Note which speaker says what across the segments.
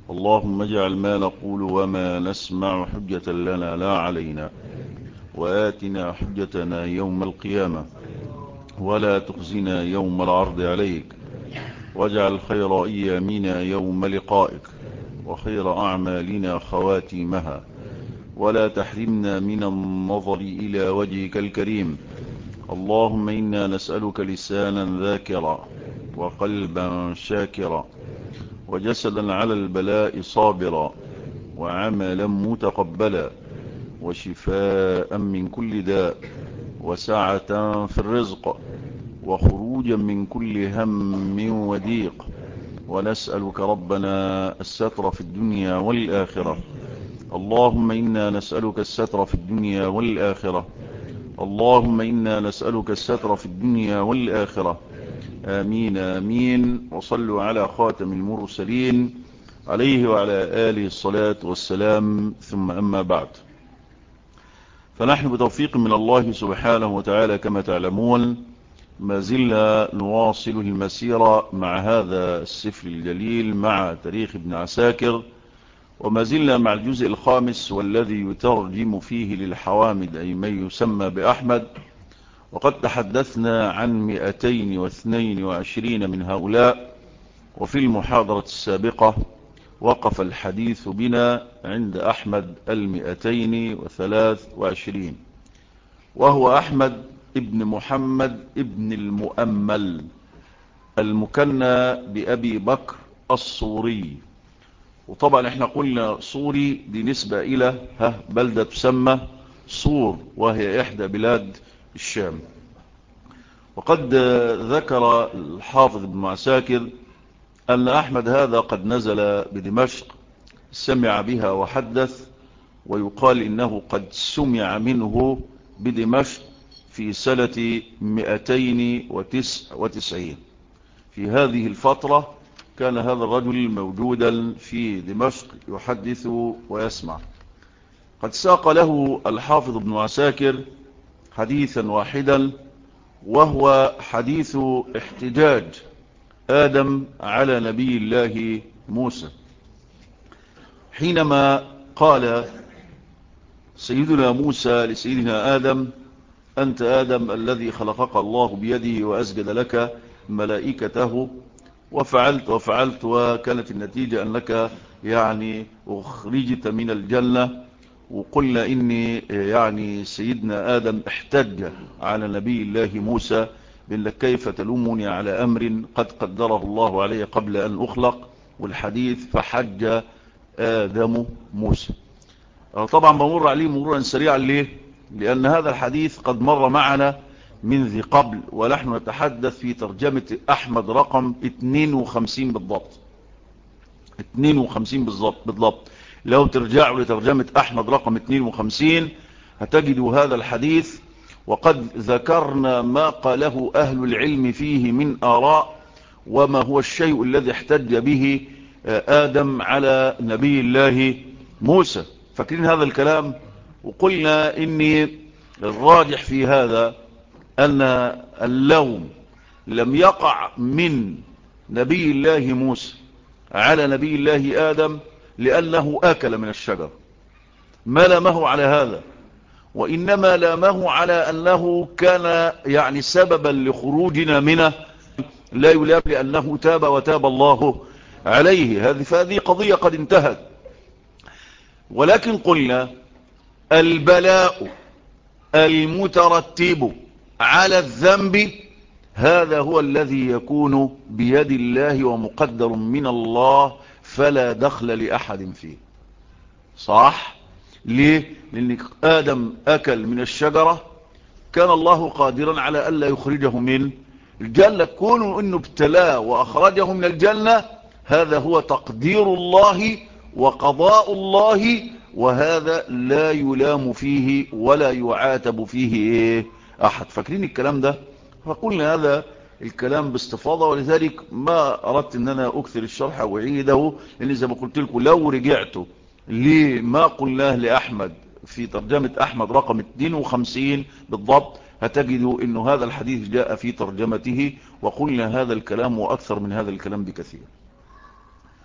Speaker 1: اللهم اجعل ما نقول وما نسمع حجة لنا لا علينا، وآتنا حجتنا يوم القيامة، ولا تخزنا يوم العرض عليك، واجعل خير أيامنا يوم لقائك، وخير أعمالنا خواتيمها، ولا تحرمنا من النظر إلى وجهك الكريم. اللهم إنا نسألك لسانا ذاكرا، وقلبا شاكرا، وجسدا على البلاء صابرا، وعملا متقبلا، وشفاء من كل داء، وسعة في الرزق، وخروجا من كل هم وضيق. ونسألك ربنا الستر في الدنيا والآخرة. اللهم إنا نسألك الستر في الدنيا والآخرة. اللهم إنا نسألك الستر في الدنيا والآخرة. آمين آمين. وصلوا على خاتم المرسلين عليه وعلى آله الصلاة والسلام. ثم أما بعد، فنحن بتوفيق من الله سبحانه وتعالى كما تعلمون ما زلنا نواصل المسيرة مع هذا السفر الجليل، مع تاريخ ابن عساكر، وما زلنا مع الجزء الخامس والذي يترجم فيه للحوامد أي من يسمى بأحمد. وقد تحدثنا عن 222 من هؤلاء، وفي المحاضرة السابقة وقف الحديث بنا عند أحمد 223، وهو أحمد ابن محمد ابن المؤمل المكنى بأبي بكر الصوري. وطبعا احنا قلنا صوري دي نسبة إلى بلدة تسمى صور، وهي إحدى بلاد الشام. وقد ذكر الحافظ ابن عساكر أن أحمد هذا قد نزل بدمشق، سمع بها وحدث، ويقال إنه قد سمع منه بدمشق في سنة 299. في هذه الفترة كان هذا الرجل موجودا في دمشق يحدث ويسمع. قد ساق له الحافظ ابن عساكر حديثا واحدا، وهو حديث احتجاج آدم على نبي الله موسى، حينما قال سيدنا موسى لسيدنا آدم: أنت آدم الذي خلقك الله بيده وأسجد لك ملائكته، وفعلت وفعلت، وكانت النتيجة أنك أخرجت من الجنة. وقلنا إني سيدنا آدم احتج على نبي الله موسى بأنك كيف تلومني على أمر قد قدره الله عليه قبل أن أخلق، والحديث فحج آدم موسى. طبعا بمر عليه مرورا سريعا. ليه؟ لأن هذا الحديث قد مر معنا من ذي قبل، ونحن نتحدث في ترجمة أحمد رقم 52 بالضبط. 52 بالضبط. لو ترجعوا لترجمة أحمد رقم 52 هتجدوا هذا الحديث، وقد ذكرنا ما قاله أهل العلم فيه من آراء، وما هو الشيء الذي احتج به آدم على نبي الله موسى. فاكرين هذا الكلام؟ وقلنا إن الراجح في هذا أن اللوم لم يقع من نبي الله موسى على نبي الله آدم لأنه أكل من الشجر، ما لامه على هذا، وإنما لامه على أنه كان سببا لخروجنا منه، لا يلام لأنه تاب وتاب الله عليه. فهذه قضية قد انتهت. ولكن قلنا البلاء المترتب على الذنب هذا هو الذي يكون بيد الله ومقدر من الله، فلا دخل لأحد فيه. صح؟ ليه؟ لأن آدم أكل من الشجرة، كان الله قادرا على ألا يخرجه من الجنة. كونه أنه ابتلاه وأخرجه من الجنة هذا هو تقدير الله وقضاء الله، وهذا لا يلام فيه ولا يعاتب فيه أحد. فاكرين الكلام ده؟ فقلنا هذا الكلام باستفاضة، ولذلك ما أردت أن أنا أكثر الشرح وأعيده، لأن زي ما قلت لكم لو رجعتوا لما قلناه لأحمد في ترجمة أحمد رقم 52 بالضبط هتجدوا أن هذا الحديث جاء في ترجمته، وقلنا هذا الكلام وأكثر من هذا الكلام بكثير.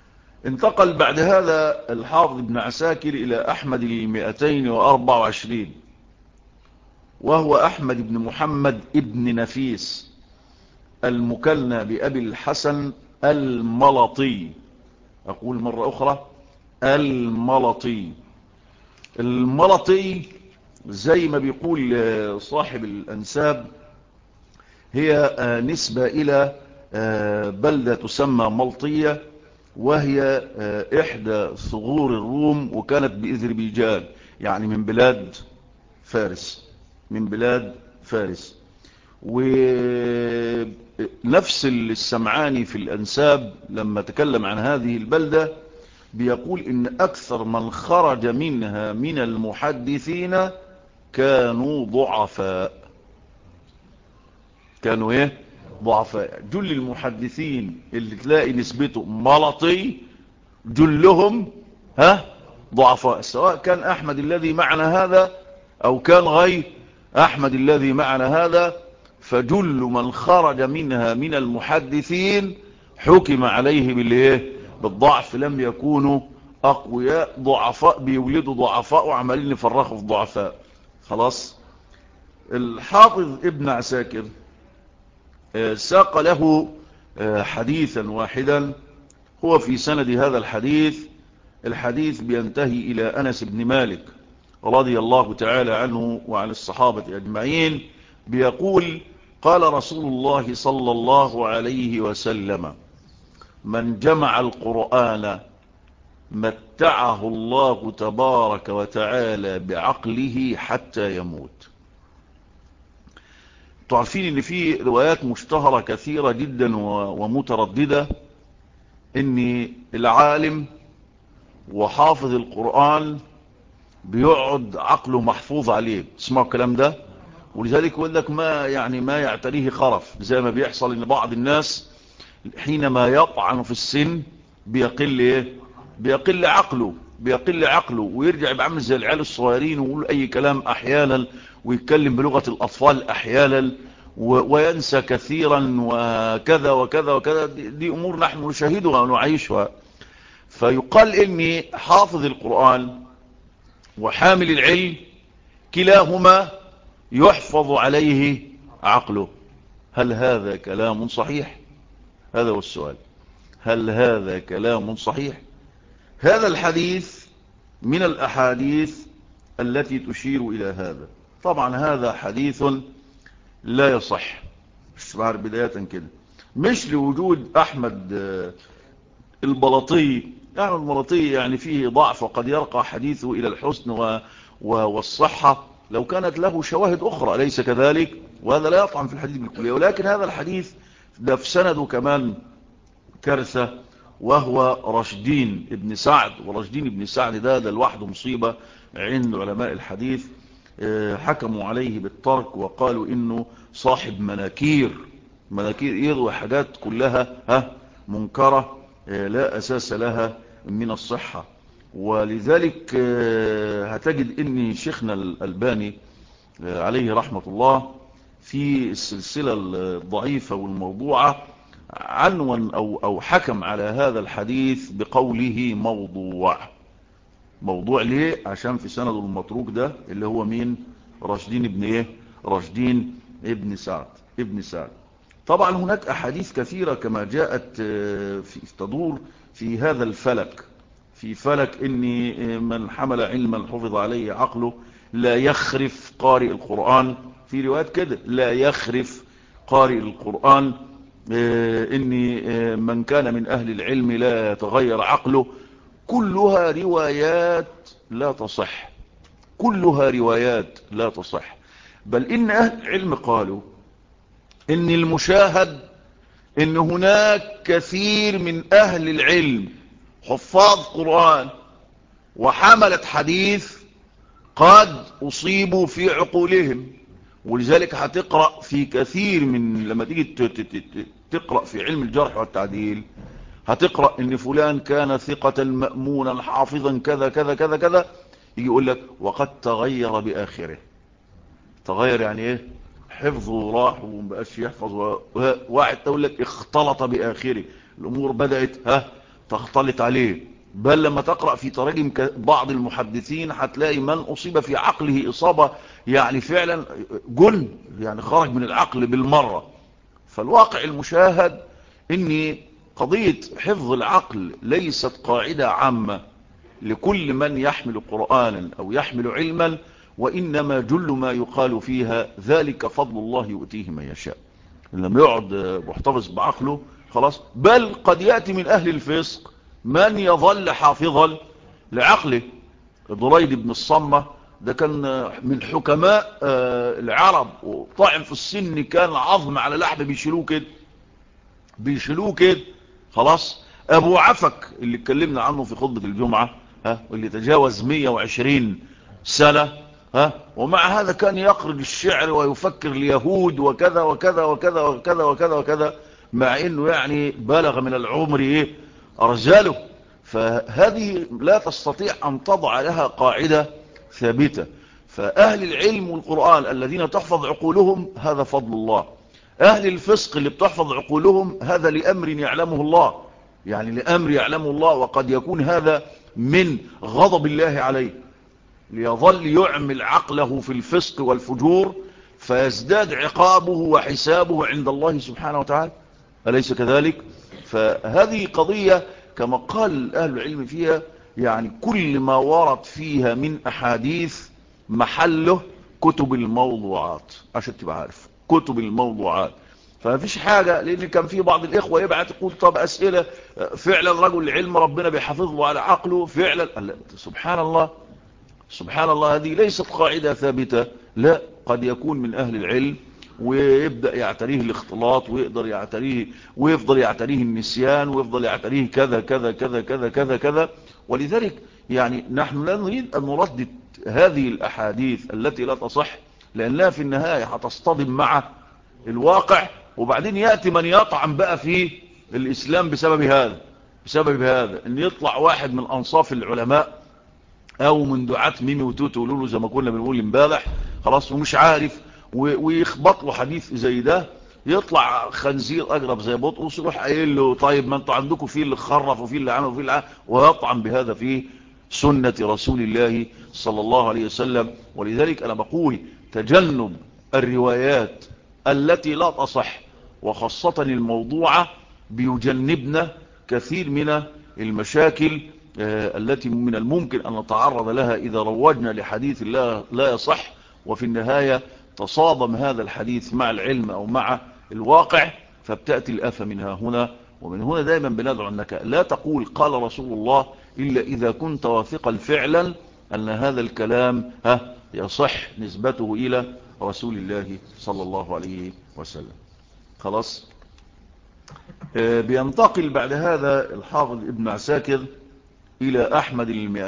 Speaker 1: انتقل بعد هذا الحافظ ابن عساكر إلى أحمد 224، وهو أحمد بن محمد ابن نفيس المكنى بأبي الحسن الملطي. أقول مرة أخرى الملطي. الملطي زي ما بيقول صاحب الأنساب هي نسبة إلى بلدة تسمى ملطية، وهي إحدى ثغور الروم، وكانت بإذربيجان، يعني من بلاد فارس، من بلاد فارس. ونفس السمعاني في الأنساب لما تكلم عن هذه البلدة بيقول إن أكثر من خرج منها من المحدثين كانوا ضعفاء. كانوا ايه؟ ضعفاء. جل المحدثين اللي تلاقي نسبته ملطي جلهم ضعفاء، سواء كان أحمد الذي معنا هذا أو كان غير أحمد الذي معنا هذا، فجل من خرج منها من المحدثين حكم عليه بالضعف، لم يكونوا أقوياء، ضعفاء بيولدوا ضعفاء وعمالين يفرخوا في ضعفاء. خلاص. الحافظ ابن عساكر ساق له حديثا واحدا هو في سند هذا الحديث بينتهي إلى أنس بن مالك رضي الله تعالى عنه وعن الصحابة أجمعين، بيقول قال رسول الله صلى الله عليه وسلم: من جمع القرآن متعه الله تبارك وتعالى بعقله حتى يموت. تعرفين ان في روايات مشتهرة كثيرة جدا ومترددة ان العالم وحافظ القرآن بيقعد عقله محفوظ عليه. تسمعوا الكلام ده؟ ولذلك يقول لك ما يعتريه خرف، زي ما بيحصل ان بعض الناس حينما يطعن في السن بيقل عقله ويرجع يبقى عامل زي العيال الصغيرين ويقول اي كلام احيانا، ويتكلم بلغة الاطفال احيانا، وينسى كثيرا، وكذا وكذا وكذا. دي امور نحن نشاهدها ونعيشها. فيقال ان حافظ القرآن وحامل العلم كلاهما يحفظ عليه عقله. هل هذا كلام صحيح؟ هذا هو السؤال. هل هذا كلام صحيح؟ هذا الحديث من الأحاديث التي تشير إلى هذا. طبعا هذا حديث لا يصح. مش بعرف بداية كده، مش لوجود أحمد البلطي. يعني البلطي يعني فيه ضعف، وقد يرقى حديثه إلى الحسن والصحة لو كانت له شواهد أخرى، أليس كذلك؟ وهذا لا يطعن في الحديث بالكلية. ولكن هذا الحديث ده في سنده كمان كارثة، وهو رشدين ابن سعد. ورشدين ابن سعد ده لوحده مصيبة عند علماء الحديث. حكموا عليه بالترك وقالوا إنه صاحب مناكير يروي حاجات كلها منكرة لا أساس لها من الصحة. ولذلك هتجد إن شيخنا الألباني عليه رحمة الله في السلسلة الضعيفة والموضوعة عنوان أو حكم على هذا الحديث بقوله موضوع. ليه؟ عشان في سند المتروك ده اللي هو مين؟ رشدين ابن سعد. طبعا هناك أحاديث كثيرة كما جاءت تدور في هذا الفلك، في فلك إن من حمل علما حفظ عليه عقله لا يخرف قارئ القرآن. في روايات كده لا يخرف قارئ القرآن. إن من كان من أهل العلم لا يتغير عقله. كلها روايات لا تصح. بل إن أهل العلم قالوا إن المشاهد إن هناك كثير من أهل العلم حفاظ قرآن وحملة حديث قد أصيبوا في عقولهم. ولذلك هتقرأ في كثير من لما تيجي تقرأ في علم الجرح والتعديل هتقرأ ان فلان كان ثقة مأمونا حافظا كذا كذا كذا كذا، يجي يقول لك وقد تغير بآخره. تغير يعني ايه؟ حفظه راح ومبقاش يحفظ. واحد تقول لك اختلط بآخره، الامور بدأت تختلط عليه. بل لما تقرأ في تراجم بعض المحدثين هتلاقي من أصيب في عقله إصابة يعني فعلا جن، يعني خرج من العقل بالمرة. فالواقع المشاهد ان قضية حفظ العقل ليست قاعدة عامة لكل من يحمل قرآنا أو يحمل علما، وإنما جل ما يقال فيها ذلك فضل الله يؤتيه من يشاء. لما يقعد محتفظ بعقله خلاص. بل قد يأتي من أهل الفسق من يظل حافظا لعقله. ضريد بن الصمة ده كان من حكماء العرب، وطاعن في السن، كان عظم على لحم بيشيلوه كده خلاص. ابو عفك اللي اتكلمنا عنه في خطبة الجمعة واللي تجاوز 120 سنة ومع هذا كان يقرأ الشعر ويفكر اليهود وكذا وكذا وكذا وكذا وكذا وكذا، مع انه يعني بلغ من العمر ارجاله. فهذه لا تستطيع ان تضع لها قاعدة ثابتة. فاهل العلم والقرآن الذين تحفظ عقولهم هذا فضل الله. اهل الفسق اللي بتحفظ عقولهم هذا لامر يعلمه الله، يعني لامر يعلمه الله، وقد يكون هذا من غضب الله عليه، ليظل يعمل عقله في الفسق والفجور فيزداد عقابه وحسابه عند الله سبحانه وتعالى. أليس كذلك؟ فهذه قضية كما قال أهل العلم فيها، يعني كل ما ورد فيها من أحاديث محله كتب الموضوعات، عشان تبقى عارف كتب الموضوعات. فما فيش حاجة، لأن كان في بعض الإخوة يبعت يقول طب أسئلة فعلا رجل العلم ربنا بيحافظه على عقله فعلا. سبحان الله سبحان الله، هذه ليست قاعدة ثابتة. لا، قد يكون من أهل العلم ويبدأ يعتريه الاختلاط ويفضل يعتريه النسيان ويفضل يعتريه كذا كذا كذا كذا كذا كذا. ولذلك يعني نحن لا نريد أن نردد هذه الأحاديث التي لا تصح، لأنها في النهاية هتصطدم مع الواقع، وبعدين يأتي من يطعن بقى في الإسلام بسبب هذا ان يطلع واحد من أنصاف العلماء او من دعاة ميمي وتوتو يقولوا له زي ما كنا بنقول امبارح خلاص، ومش عارف ويخبط له حديث زي ده، يطلع خنزير اجرب زي بطرس يروح قايل له طيب ما انتوا عندكم فيه اللي خرف وفيه اللي عمل وفيه اللي عمل، ويطعن بهذا في سنة رسول الله صلى الله عليه وسلم. ولذلك انا بقول تجنب الروايات التي لا تصح وخاصة الموضوعة بيجنبنا كثير من المشاكل التي من الممكن أن نتعرض لها إذا روجنا لحديث لا يصح، وفي النهاية تصادم هذا الحديث مع العلم أو مع الواقع، فبتأتي الآفة منها هنا. ومن هنا دائما بندعو أنك لا تقول قال رسول الله إلا إذا كنت واثقا فعلا أن هذا الكلام يصح نسبته إلى رسول الله صلى الله عليه وسلم. خلاص. بينتقل بعد هذا الحافظ ابن عساكر إلى أحمد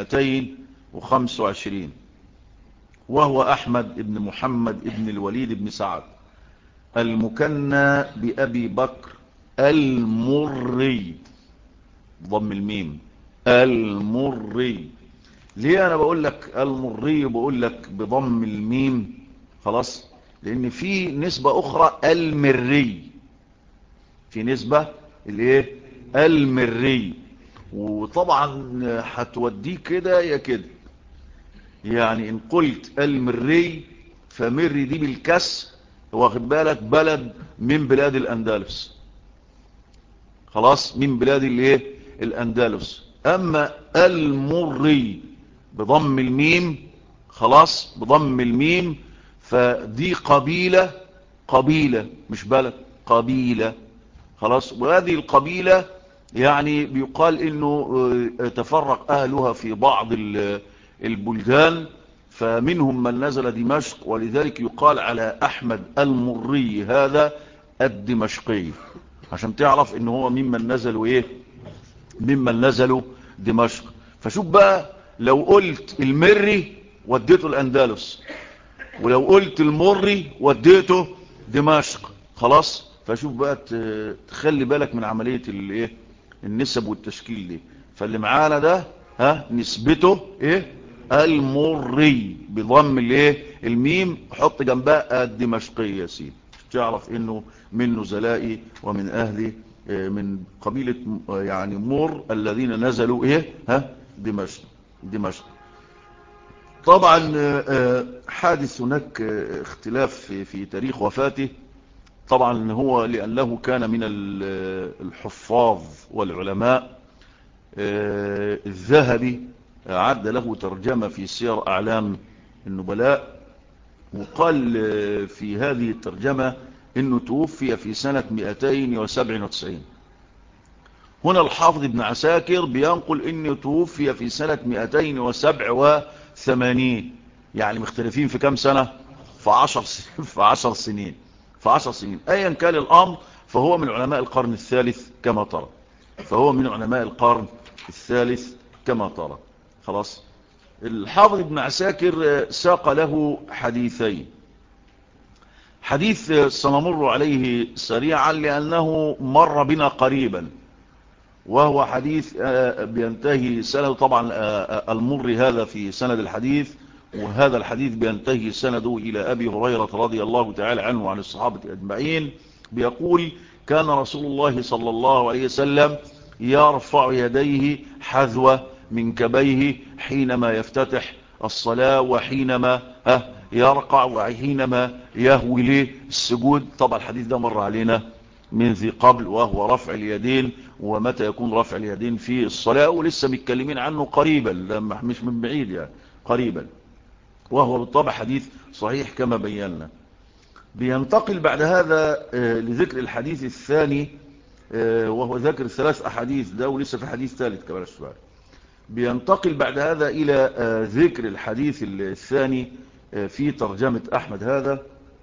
Speaker 1: 225، وهو أحمد ابن محمد ابن الوليد بن سعد المكنى بأبي بكر المري، ضم الميم المري. ليه أنا بقول لك المري وبقول لك بضم الميم؟ خلاص، لأن في نسبة أخرى المري، في نسبة المري، وطبعا هتوديه كده يا كده. يعني ان قلت المري فمري دي بالكسر، واخد بالك، بلد من بلاد الاندلس، خلاص، من بلاد الاندلس. اما المري بضم الميم، خلاص، بضم الميم، فدي قبيلة مش بلد، قبيلة، خلاص. وهذه القبيلة يعني بيقال انه تفرق اهلها في بعض البلدان، فمنهم من نزل دمشق، ولذلك يقال على احمد المري هذا الدمشقي، عشان تعرف انه هو ممن نزلوا دمشق. فشوف بقى، لو قلت المري وديته الاندلس، ولو قلت المري وديته دمشق، خلاص. فشوف بقى تخلي بالك من عملية النسب والتشكيل دي. فاللي معانا ده نسبته المري بضم الميم، حط جنبها الدمشقي يا سيدي، تعرف انه من نزلائي ومن اهل من قبيلة يعني مر الذين نزلوا دمشق. طبعا حادث هناك اختلاف في تاريخ وفاته. طبعا هو لأنه كان من الحفاظ والعلماء. الذهبي عد له ترجمة في سير أعلام النبلاء، وقال في هذه الترجمة انه توفي في سنة 297. هنا الحافظ ابن عساكر بينقل انه توفي في سنة 287، يعني مختلفين في كم سنة؟ في 10 سنين. ايا كان الامر فهو من علماء القرن الثالث كما ترى. خلاص. الحافظ ابن عساكر ساق له حديثين. حديث سنمر عليه سريعا لأنه مر بنا قريبا، وهو حديث بينتهي سنده. طبعا المر هذا في سند الحديث، وهذا الحديث بينتهي سنده إلى أبي هريرة رضي الله تعالى عنه وعن الصحابة أجمعين. بيقول: كان رسول الله صلى الله عليه وسلم يرفع يديه حذو منكبيه حينما يفتتح الصلاة، وحينما يرقع، وحينما يهوي للسجود. طبعا الحديث ده مر علينا من ذي قبل، وهو رفع اليدين، ومتى يكون رفع اليدين في الصلاة، ولسه متكلمين عنه قريبا، مش من بعيد يعني، قريبا، وهو بالطبع حديث صحيح كما بينا. بينتقل بعد هذا لذكر الحديث الثاني، وهو ذكر 3 أحاديث ده، ولسه في حديث ثالث كمان السؤال. بينتقل بعد هذا إلى ذكر الحديث الثاني في ترجمة أحمد هذا.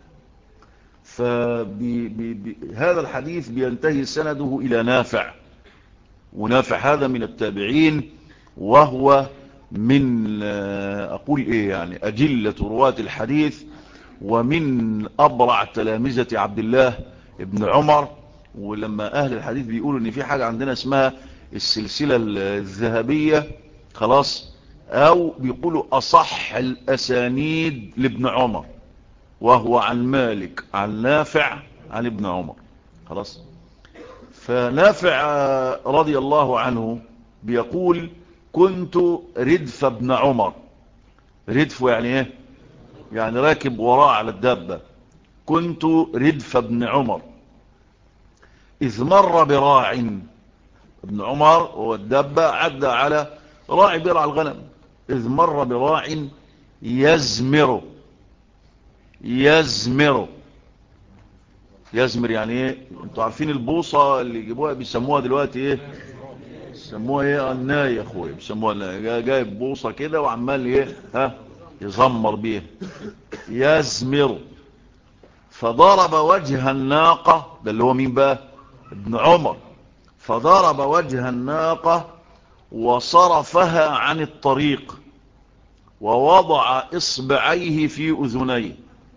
Speaker 1: فهذا الحديث بينتهي سنده إلى نافع، ونافع هذا من التابعين، وهو من يعني أجلة رواة الحديث، ومن أبرع تلامذة عبد الله ابن عمر. ولما أهل الحديث بيقولوا إن في حاجة عندنا اسمها السلسلة الذهبية، خلاص، أو بيقولوا أصح الأسانيد لابن عمر، وهو عن مالك عن نافع عن ابن عمر. خلاص. فنافع رضي الله عنه بيقول: كنت ردف ابن عمر. ردف يعني ايه؟ يعني راكب وراء على الدابة. كنت ردف ابن عمر إذ مر براع. ابن عمر والدابة عدى على راعي بيرعى الغنم. إذ مر براع يزمر يعني ايه؟ انتوا عارفين البوصة اللي يجيبوها بيسموها دلوقتي ايه؟ بيسموها ايه؟ الناي يا اخويا، بيسموها الناي. جايب بوصة كده وعمال ايه؟ يزمر بيها. يزمر. فضرب وجه الناقة، ده اللي هو مين بقى؟ ابن عمر. فضرب وجه الناقة وصرفها عن الطريق، ووضع اصبعيه في اذنيه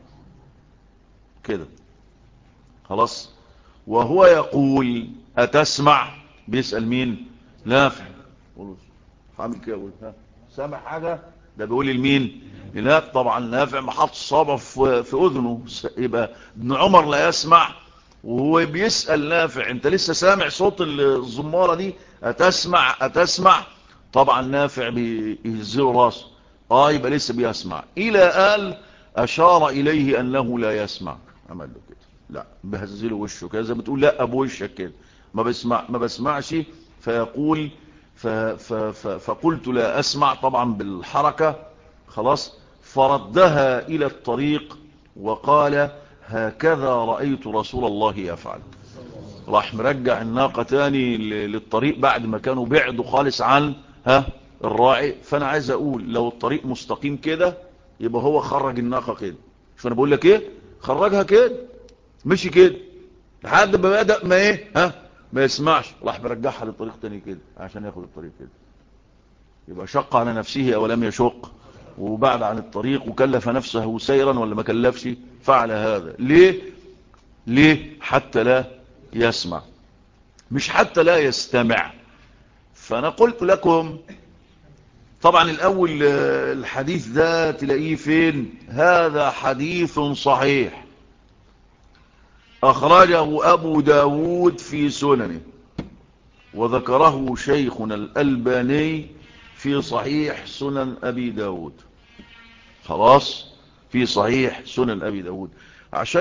Speaker 1: كده. خلاص. وهو يقول: أتسمع؟ بيسأل مين؟ نافع. عامل كده يقول: سامع حاجة؟ ده بيقول لمين؟ لنافع. طبعا نافع محط صابع في أذنه، يبقى ابن عمر لا يسمع، وهو بيسأل نافع: انت لسه سامع صوت الزمارة دي؟ أتسمع؟ طبعا نافع بيهزه راسه، يبقى لسه بيسمع، إلى قال أشار إليه أنه لا يسمع. عمل له كده، لا، بهزله وشه كده زي ما بتقول لا بوشك كده، ما بسمعش. فيقول فقلت لا أسمع، طبعا بالحركة. خلاص. فردها إلى الطريق وقال: هكذا رأيت رسول الله يفعل. راح مرجع الناقة تاني للطريق بعد ما كانوا بعدوا خالص عن الراعي. فأنا عايز أقول لو الطريق مستقيم كده يبقى هو خرج الناقة كده. شو أنا بقول لك إيه؟ خرجها كده، مشي كده لحد ما بدأ ما يسمعش، راح برجعها للطريق تاني كده عشان ياخد الطريق كده. يبقى شق على نفسه أو لم يشق، وبعد عن الطريق وكلف نفسه سيرا ولا ما كلفش. فعل هذا ليه؟ حتى لا يسمع، مش حتى لا يستمع. فأنا قلت لكم طبعا الأول الحديث ده تلاقيه فين؟ هذا حديث صحيح. أخرجه أبو داود في سننه، وذكره شيخنا الألباني في صحيح سنن أبي داود. خلاص، في صحيح سنن أبي داود. عشان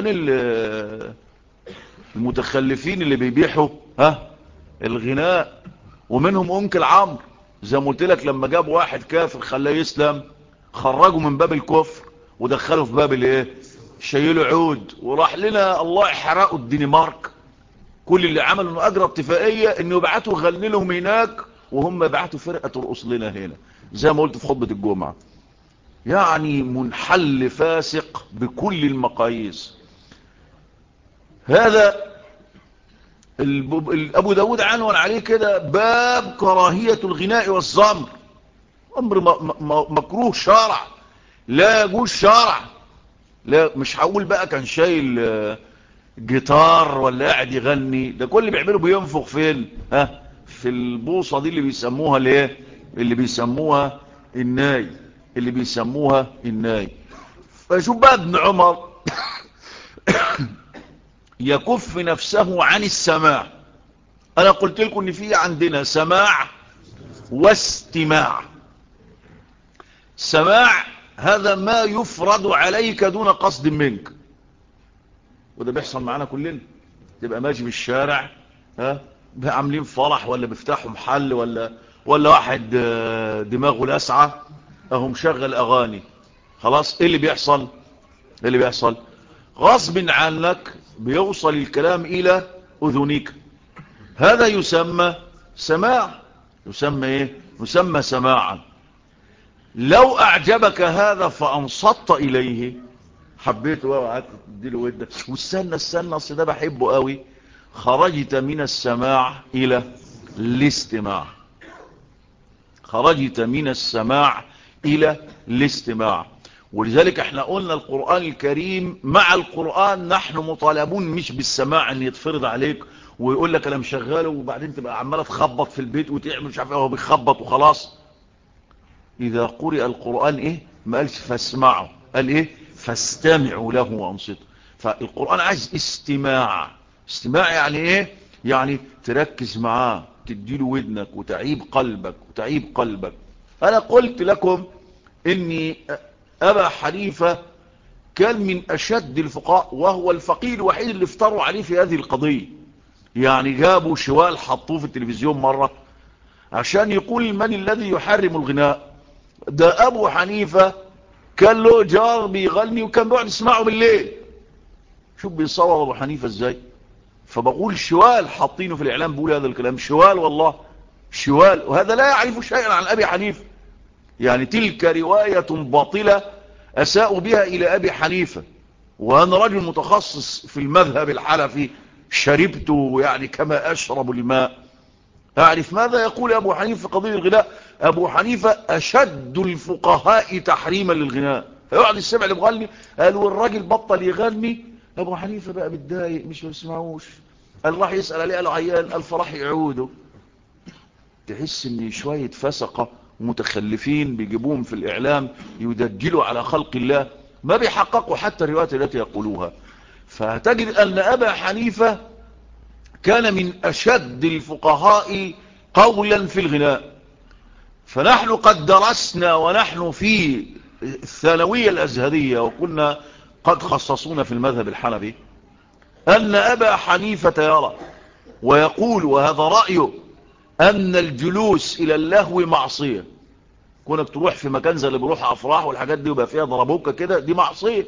Speaker 1: المتخلفين اللي بيبيحوا الغناء، ومنهم أنكل عمرو زي ما قلت لك، لما جاب واحد كافر خلاه يسلم، خرجه من باب الكفر ودخله في باب الايه، شيله عود، وراح لنا الله يحرقه الدنمارك. كل اللي عملوا انه اجرى اتفاقيه انه يبعتوا يغني لهم هناك، وهم يبعتوا فرقه ترقص لنا هنا، زي ما قلت في خطبه الجمعه. يعني منحل فاسق بكل المقاييس. هذا ابو داود عنوان عليه كده: باب كراهيه الغناء والزمر. امر مكروه شرع، لا يجوز شرع. لا، مش هقول بقى كان شايل جيتار ولا قاعد يغني، ده كل اللي بيعمله بينفخ فين، في البوصة دي اللي بيسموها الايه، اللي بيسموها الناي، اللي بيسموها الناي. فشوف بقى ابن عمر يكف نفسه عن السماع. انا قلت لكم ان في عندنا سماع واستماع. سماع هذا ما يفرض عليك دون قصد منك، وده بيحصل معانا كلنا. تبقى ماشي في الشارع، عاملين فرح ولا بيفتحوا محل ولا واحد دماغه لاسعه، اهو مشغل اغاني. خلاص، ايه اللي بيحصل؟ ايه اللي بيحصل؟ غصب عنك بيوصل الكلام الى اذنيك. هذا يسمى سماع. يسمى ايه؟ يسمى سماعا. لو اعجبك هذا فانصت اليه، حبيته وقعدت تديله ودك واستنى اصل ده بحبه قوي، خرجت من السماع الى الاستماع. خرجت من السماع الى الاستماع. ولذلك احنا قلنا القرآن الكريم، مع القرآن نحن مطالبون مش بالسماع ان يتفرض عليك ويقول لك انا مشغله وبعدين تبقى عماله تخبط في البيت وتعمل مش عارف ايه، هو بيخبط وخلاص. اذا قرئ القرآن ايه، ما قالش فاسمعوا، قال ايه؟ فاستمعوا له وانصتوا. فالقرآن عايز استماع. استماع يعني ايه؟ يعني تركز معاه، تديله ودنك وتعيب قلبك. انا قلت لكم اني ابا حنيفة كان من اشد الفقهاء، وهو الفقيه الوحيد اللي افتروا عليه في هذه القضية. يعني جابوا شوال حطوه في التلفزيون مرة عشان يقول من الذي يحرم الغناء. ده ابو حنيفة كان له جار بيغني وكان بيقعد يسمعه بالليل. شوف بيصور ابو حنيفة ازاي. فبقول شوال حاطينه في الاعلام بيقول هذا الكلام، شوال والله شوال، وهذا لا يعرف شيئا عن ابي حنيفة. يعني تلك رواية باطلة اساءوا بها الى ابي حنيفة، وانا رجل متخصص في المذهب الحنفي، شربته يعني كما اشرب الماء، اعرف ماذا يقول ابو حنيفة في قضية الغناء. ابو حنيفة اشد الفقهاء تحريما للغناء. فيقعد السمع اللي بغني، قال والراجل بطل يغني، ابو حنيفة بقى متضايق مش بيسمعوش، قال راح يسأل عليه، قال عيان، قال فرح يعوده. تحس ان شوية فسقة متخلفين بيجيبوهم في الاعلام يدجلوا على خلق الله، ما بيحققوا حتى الروايات التي يقولوها. فتجد ان ابا حنيفة كان من اشد الفقهاء قولا في الغناء. فنحن قد درسنا ونحن في الثانوية الازهرية، وكنا قد خصصونا في المذهب الحنفي، ان ابا حنيفة يرى ويقول، وهذا رأيه، ان الجلوس الى اللهو معصية. كونك تروح في مكان زي اللي بيروح افراح والحاجات دي ويبقى فيها ضربوكة كده، دي معصية.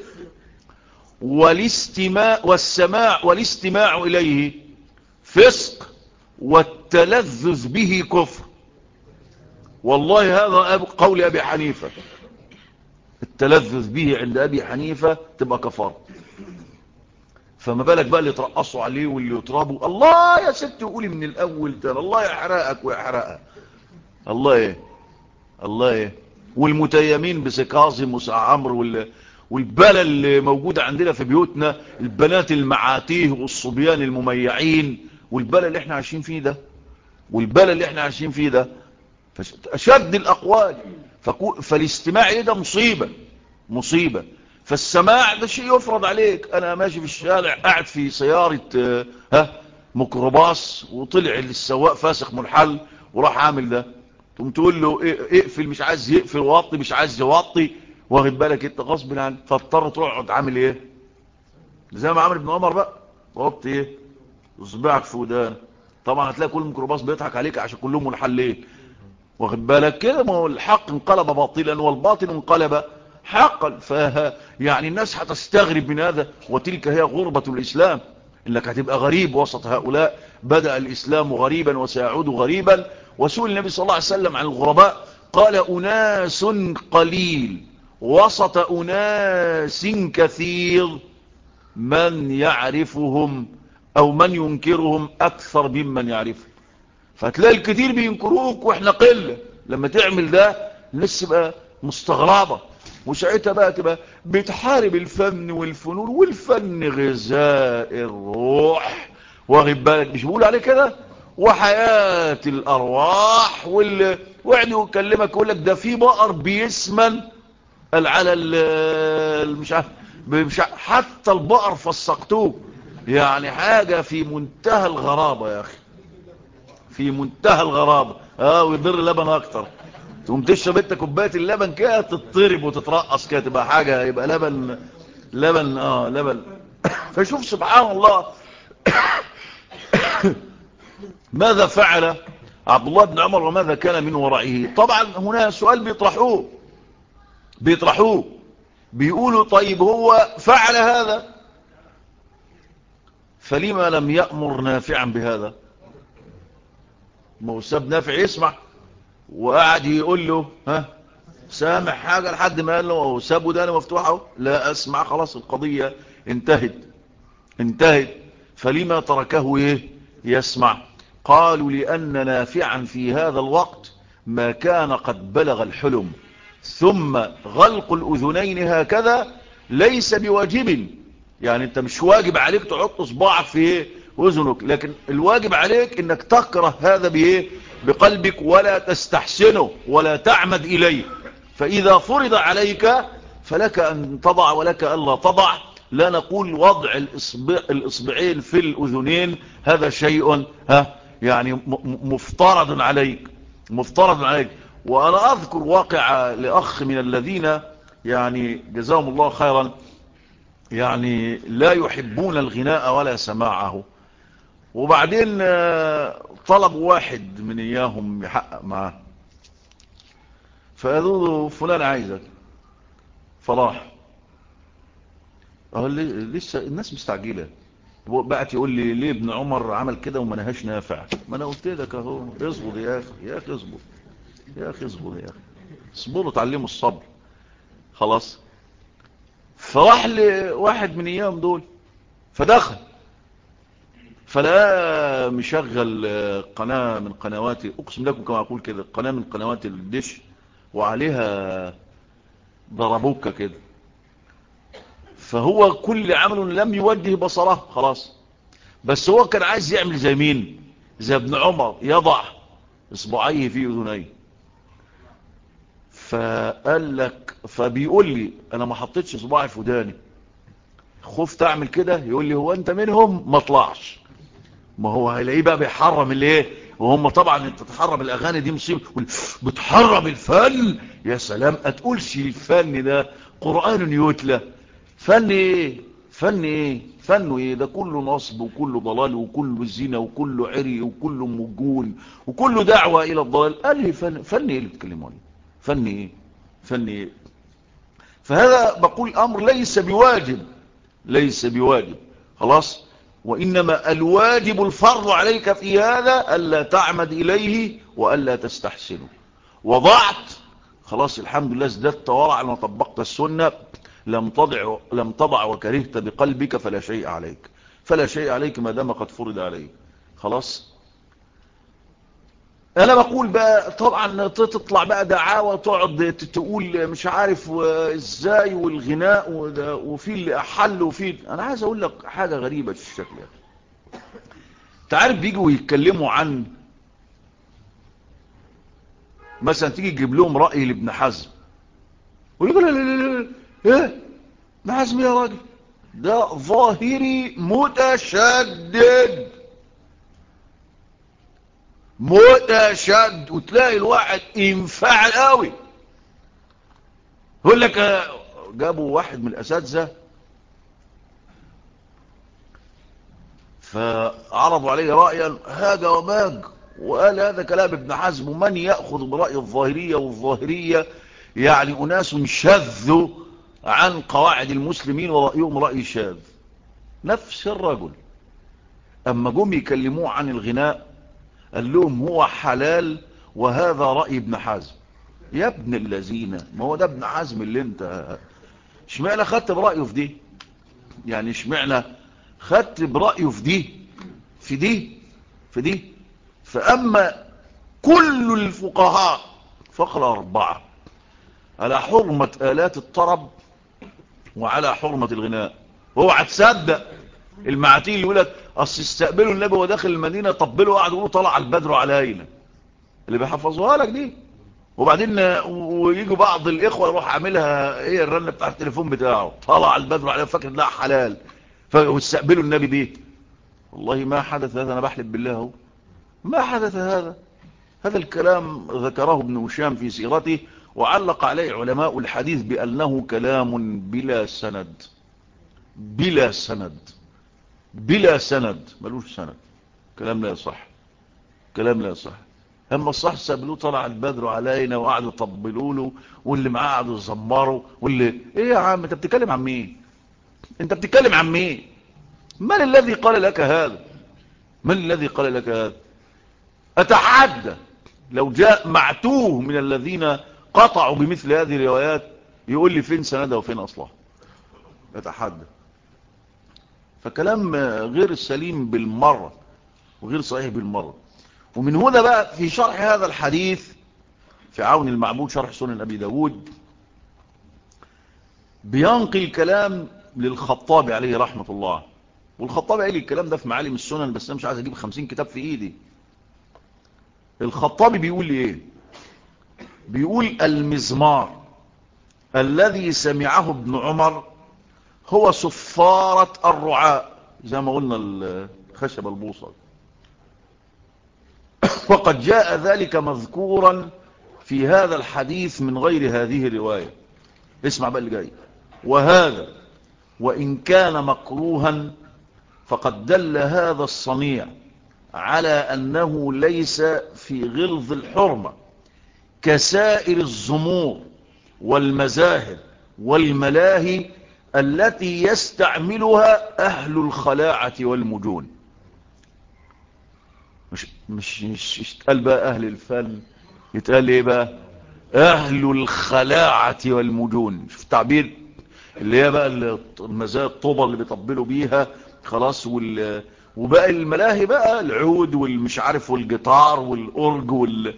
Speaker 1: والاستماع اليه فسق، والتلذذ به كفر. والله هذا قول ابي حنيفة، التلذذ به عند ابي حنيفة تبقى كفارة. فما بالك بقى اللي يترقصوا عليه واللي يطربوا. الله يا ست قولي من الاول تاني، الله يحرقك ويحرقها. الله ايه. والمتيمين بسكاظم وسعمر والبلا اللي موجودة عندنا في بيوتنا، البنات المعاتيه والصبيان المميعين، والبلا اللي احنا عايشين فيه ده، أشد الأقوال. فالاستماع ده مصيبة. فالسماع ده شيء يفرض عليك. انا ماشي في الشارع قاعد في سيارة ميكروباص، وطلع السواق فاسق منحل وراح عامل ده، تقوم تقول له اقفل، مش عايز يقفل، وطي مش عايز يوطي، واخد بالك انت غصب عنك، فاضطر تقعد عامل ايه زي ما عمل ابن عمر بقى، وطي ايه اصبعك في ودان. طبعا هتلاقي كل الميكروباص بيضحك عليك عشان كلهم منحلين، واخد بالك كده. ما هو الحق انقلب باطلا والباطل انقلب حقا. يعني الناس هتستغرب من هذا، وتلك هي غربة الإسلام، انك هتبقى غريب وسط هؤلاء. بدأ الإسلام غريبا وسيعود غريبا. وسئل النبي صلى الله عليه وسلم عن الغرباء قال أناس قليل وسط أناس كثير، من يعرفهم أو من ينكرهم أكثر ممن يعرفهم. فتلاقي الكثير بينكروك واحنا قلة. لما تعمل ده الناس تبقى مستغربة، وساعتها بقى تبقى بتحارب الفن والفنون، والفن غذاء الروح، واخد بالك مش بقول عليه كده، وحياة الأرواح. وقعد يكلمك يقول لك ده في بقر بيسمن على مش عارف حتى البقر فسقتوه. يعني حاجة في منتهى الغرابة يا أخي، في منتهى الغرابة. ويضر اللبن اكتر. تقوم تشرب انت كوبايه اللبن كده تضطرب وتترقص كده، تبقى حاجه، يبقى لبن لبن. فشوف سبحان الله ماذا فعل عبد الله بن عمر وماذا كان من ورائه. طبعا هنا سؤال بيطرحوه بيقولوا طيب هو فعل هذا فلما لم يأمر نافعا بهذا؟ ما هو ساب نافع يسمع وقعد يقول له سامع حاجة لحد ما قال له سابه ده انا مفتوحه لا اسمع، خلاص القضية انتهت. فلما تركه يسمع؟ قالوا لأن نافعا في هذا الوقت ما كان قد بلغ الحلم، ثم غلق الأذنين هكذا ليس بواجب. يعني انت مش واجب عليك تحط صباعك في أذنك، لكن الواجب عليك انك تكره هذا بقلبك ولا تستحسنه ولا تعمد إليه. فإذا فرض عليك فلك أن تضع ولك ألا تضع. لا نقول وضع الإصبعين في الأذنين هذا شيء يعني مفترض عليك. وأنا أذكر واقع لأخ من الذين يعني جزاهم الله خيرا، يعني لا يحبون الغناء ولا سماعه. وبعدين طلب واحد من إياهم يحقق معاه، فقالوا له فلان عايزك، فراح. لسه الناس مستعجلة، بقت يقول لي ليه ابن عمر عمل كده وما نهاش نافع؟ ما انا قلت لك اهو اصبر يا اخي اصبر يا اخي اصبروا تعلموا الصبر. خلاص. فراح لواحد من ايام دول، فدخل فلا مشغل قناة من قنوات، اقسم لكم كما اقول كده، قناة من قنوات الدش وعليها ضربوكة كده. فهو كل عمل لم يوجه بصره خلاص، بس هو كان عايز يعمل زي مين؟ زي ابن عمر، يضع اصبعيه في اذنيه. فقال لك، فبيقول لي انا ما حطيتش صباعي في وداني، خفت اعمل كده يقول لي هو انت منهم ما طلعش. ما هو هيلاقيه بقى بيحرم الايه، وهم طبعا انت تحرم الاغاني دي مصيبه، بتحرم الفن. يا سلام، اتقولش الفن ده قرآن يتلى، فن ايه فنه ايه؟ ده كله نصب وكله ضلال وكله زنا وكله عري وكله مجون وكله دعوة الى الضلال. قال لي فن ايه اللي بتكلموا عليه؟ فن ايه؟ فهذا بقول امر ليس بواجب خلاص. وانما الواجب الفرض عليك في هذا الا تعمد اليه والا تستحسنه. وضعت خلاص الحمد لله، ازددت ورعا وطبقت السنة. لم تضع وكرهت بقلبك فلا شيء عليك ما دام قد فرض عليك خلاص. انا بقول بقى طبعا تطلع بقى دعاوى وتقعد تقول مش عارف ازاي والغناء وفي اللي احل وفي. انا عايز اقول لك حاجة غريبة في الشكل ده. تعرف بيجوا يتكلموا عن مثلا، تيجي تجيب لهم رأي لابن حزم ويقول لا لا لا لا ايه ابن حزم يا راجل ده ظاهري متشدد وتلاقي الواحد انفعل قوي. يقول لك جابوا واحد من الاساتذه فعرضوا عليه رايا هاج وماج وقال هذا كلام ابن حزم، ومن ياخذ براي الظاهريه، والظاهريه يعني اناس شذوا عن قواعد المسلمين ورأيهم رأي شاذ. نفس الرجل اما جم يكلموه عن الغناء قال لهم هو حلال وهذا رأي ابن حزم. يا ابن الذين، ما هو ده ابن حزم اللي انت اشمعنى خدت برأيه في دي؟ يعني اشمعنى خدت برأيه في دي في دي. فأما كل الفقهاء فقرة 4 على حرمة آلات الطرب وعلى حرمة الغناء. هو هتصدق المعاتين اللي يقول لك اصل استقبلوا النبي وهو داخل المدينه طبلوا وقعدوا يقولوا طلع البدر علينا، اللي بيحفظوها لك دي. وبعدين ويجوا بعض الاخوه يروح عاملها ايه الرنه بتاع التليفون بتاعه طلع البدر علينا فاكر لا حلال واستقبلوا النبي بيه. والله ما حدث هذا، انا بحلف بالله اهو ما حدث هذا. هذا الكلام ذكره ابن هشام في سيرته وعلق عليه علماء الحديث بأنه كلام بلا سند بلا سند ملوش سند. كلام لا يصح اما الصح سابلوه طلع البدر علينا وقعدوا يطبلوا له واللي معاه قعدوا يزمروا واللي ايه يا عم انت بتتكلم عن مين؟ من الذي قال لك هذا؟ اتحدى لو جاء معتوه من الذين قطعوا بمثل هذه الروايات يقول لي فين سندها وفين اصلها. اتحدى. فكلام غير سليم بالمرة وغير صحيح بالمرة. ومن هنا بقى في شرح هذا الحديث في عون المعبود شرح سنن أبي داود بينقل كلام للخطابي عليه رحمة الله. والخطابي قال لي الكلام ده في معالم السنن بس أنا مش عايز أجيب 50 كتاب في إيدي. الخطابي بيقول لي إيه؟ بيقول المزمار الذي سمعه ابن عمر هو صفارة الرعاء زي ما قلنا الخشب البوصل. وقد جاء ذلك مذكورا في هذا الحديث من غير هذه الرواية. اسمع بقى اللي جاي. وهذا وإن كان مكروها فقد دل هذا الصنيع على أنه ليس في غلظ الحرمة كسائر الزمور والمزاهر والملاهي التي يستعملها أهل الخلاعة والمجون. مش يتقال بقى أهل الفن، يتقال إيه بقى؟ أهل الخلاعة والمجون. شوف التعبير اللي هي بقى المزايا الطوبة اللي بيطبلوا بيها خلاص. وبقى الملاهي بقى العود والمش عارف والجيتار والأورج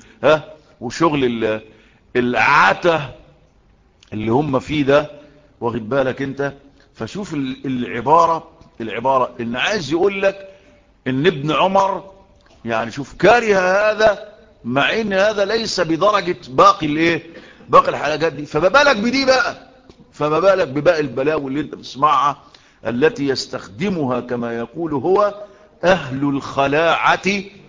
Speaker 1: وشغل العاته اللي هم فيه ده، واخد بالك انت. فشوف العبارة ان عايز يقول لك ان ابن عمر يعني شوف كاره هذا مع ان هذا ليس بدرجة باقي الحلقات دي. فما بالك بدي بقى، فما بالك بباقي البلاوي اللي انت بتسمعها التي يستخدمها كما يقول هو اهل الخلاعة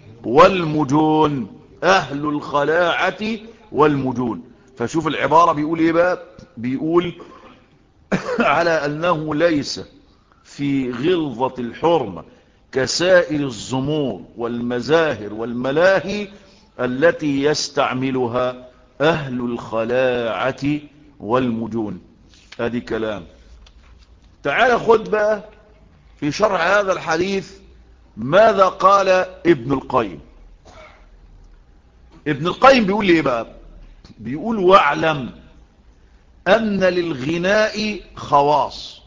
Speaker 1: والمجون. فشوف العبارة بيقول ايه بقى؟ بيقول على انه ليس في غلظة الحرمة كسائر الزمور والمزاهر والملاهي التي يستعملها اهل الخلاعة والمجون. هذه كلام. تعال خد بقى في شرح هذا الحديث ماذا قال ابن القيم. ابن القيم بيقول لي ايه بقى؟ بيقول واعلم ان للغناء خواص.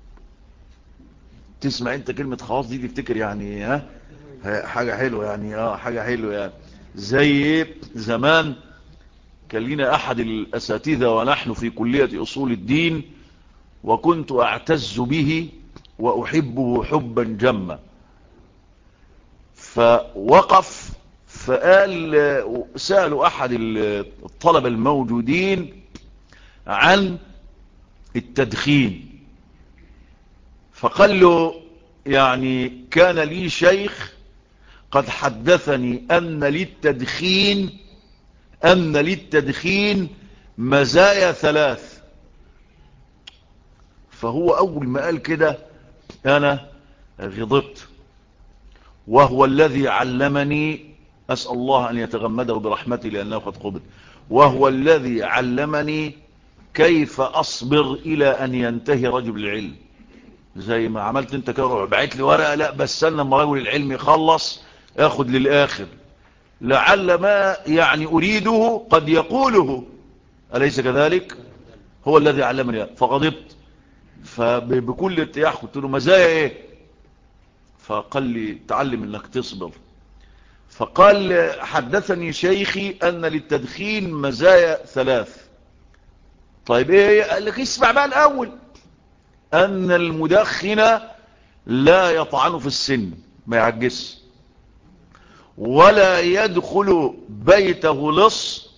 Speaker 1: تسمع انت كلمة خواص دي تفتكر يعني حاجة حلوة يعني حاجة حلوة يعني زي زمان كان لنا احد الاساتذة ونحن في كلية اصول الدين وكنت اعتز به واحبه حبا جما. فوقف فقال سألوا احد الطلبة الموجودين عن التدخين فقال له يعني كان لي شيخ قد حدثني أن للتدخين مزايا 3. فهو أول ما قال كده أنا غضبت. وهو الذي علمني، أسأل الله أن يتغمده برحمته لأنه قد قبض، وهو الذي علمني كيف أصبر إلى أن ينتهي رجل العلم. زي ما عملت انت كده، بعت لي ورقة، لا بس أنا لما رجل العلم يخلص اخد للآخر لعل ما يعني أريده قد يقوله، أليس كذلك؟ هو الذي علمني. فغضبت، فبكل ارتياح قلت له مزايا ايه؟ فقال لي تعلم انك تصبر. فقال حدثني شيخي أن للتدخين مزايا 3. طيب ايه؟ قال لك اسمع بقى الأول. أن المدخن لا يطعن في السن، ما يعجز، ولا يدخل بيته لص،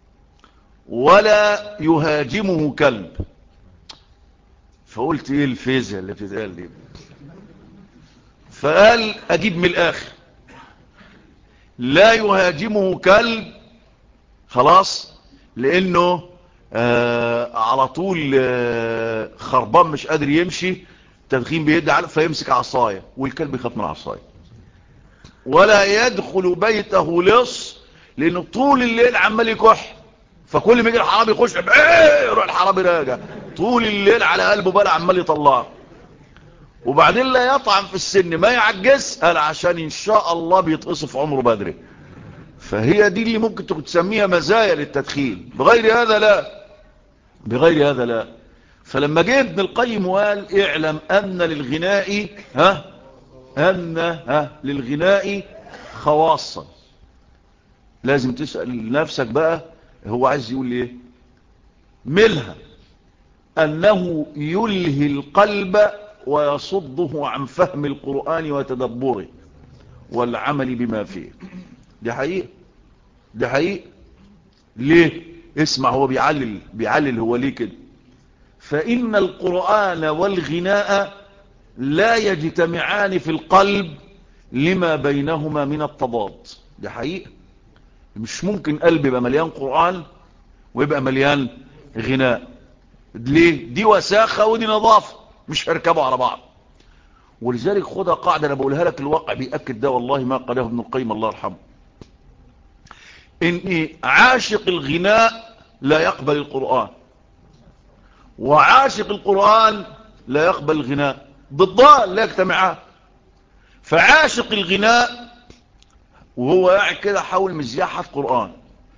Speaker 1: ولا يهاجمه كلب. فقلت ايه الفيزة اللي بتتقال دي؟ فقال اجيب من الاخر، لا يهاجمه كلب، خلاص، لانه على طول خربان مش قادر يمشي، تدخين بيدعى فيمسك عصاية والكلب يخاف من العصاية. ولا يدخل بيته لص، لانه طول الليل عمال يكح، فكل ما يجي الحرامي يخش يروح الحرامي راجع طول الليل على قلبه بقى عمال يطلعه. وبعدين لا يطعن في السن، ما يعجز، قال عشان ان شاء الله بيتقصف عمره بدري. فهي دي اللي ممكن تسميها مزايا للتدخين، بغير هذا لا، بغير هذا لا. فلما جه ابن القيم وقال اعلم ان للغناء للغناء خواصا، لازم تسأل نفسك بقى هو عايز يقول ايه. منها انه يلهي القلب ويصده عن فهم القرآن وتدبره والعمل بما فيه. دي حقيقة، دي حقيقة. ليه؟ اسمع، هو بيعلل هو ليه كده. فإن القرآن والغناء لا يجتمعان في القلب لما بينهما من التضاد. دي حقيقة. مش ممكن قلب يبقى مليان قرآن ويبقى مليان غناء. ليه؟ دي وساخة ودي نظافة، مش هيركبوا على بعض. ولذلك خدها قاعدة انا بقولها لك، الواقع بيأكد ده والله، ما قاله ابن القيم الله يرحمه، ان عاشق الغناء لا يقبل القرآن، وعاشق القرآن لا يقبل الغناء، ضدان لا يجتمعان. فعاشق الغناء وهو قاعد كده حول مزياحة قرآن،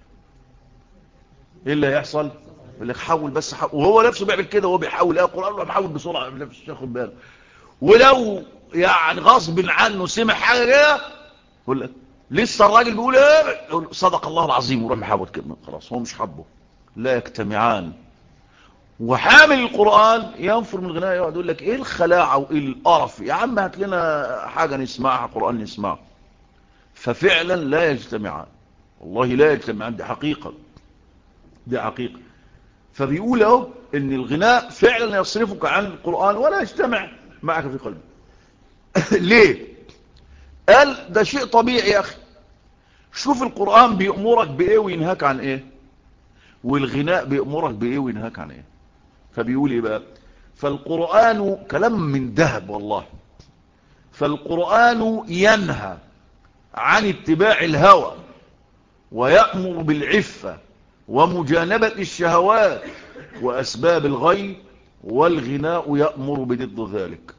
Speaker 1: ايه اللي هيحصل؟ يقول لك حول بس حول، وهو نفسه بيعمل كده، وهو بيحول قرآن وبيحول بسرعة مش ياخد باله. ولو يعني غصب عنه سمع حاجة كده يقول لك لسه الراجل بيقول ايه، يقول صدق الله العظيم، وراح محاول كده، خلاص هو مش حبه. لا يجتمعان. وحامل القرآن ينفر من الغناء، يقعد يقول لك ايه الخلاعة وايه القرف، يا عم هات لنا حاجة نسمعها، قرآن نسمعه. ففعلا لا يجتمعان، والله لا يجتمعان، دي حقيقة، دي حقيقة. فبيقول اهو ان الغناء فعلا يصرفك عن القرآن ولا يجتمع معك في قلبك. ليه؟ قال ده شيء طبيعي يا اخي. شوف القرآن بيأمرك بايه وينهاك عن ايه، والغناء بيأمرك بايه وينهاك عن ايه. فبيقول ايه بقى؟ فالقرآن كلام من ذهب والله. فالقرآن ينهى عن اتباع الهوى، ويأمر بالعفة ومجانبة الشهوات وأسباب الغي، والغناء يأمر بضد ذلك.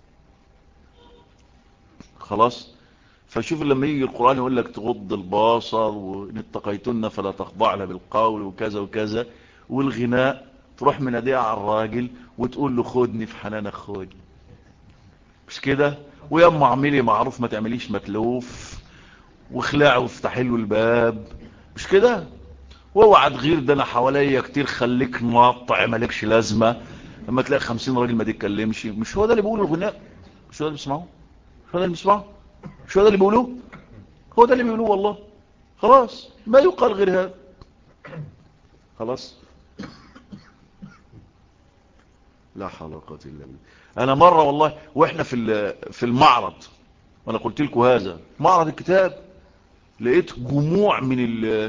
Speaker 1: خلاص. فشوف لما يجي القرآن يقول لك تغض البصر، وإن اتقيتن فلا تخضعن بالقول وكذا وكذا، والغناء تروح مناديها على الراجل وتقول له خدني في حنانك خدني، مش كده؟ ويا ام اعملي معروف ما تعمليش متلوف، واخلعي وافتحي له الباب، مش كده؟ واوعى تغير، ده انا حواليا كتير، خليك مقطع مالكش لازمه، لما تلاقي 50 راجل ما تتكلمش. مش هو ده اللي بيقوله الغناء؟ مش هو ده اللي بيسمعوه؟ مش هو ده اللي بيسمعوه؟ مش هو ده اللي بيقولوه؟ هو ده اللي بيقولوه والله. خلاص ما يقال غير هذا. خلاص. لا حول ولا قوة الا بالله. انا مرة والله واحنا في المعرض، وانا قلت لكم هذا معرض الكتاب، لقيت جموع من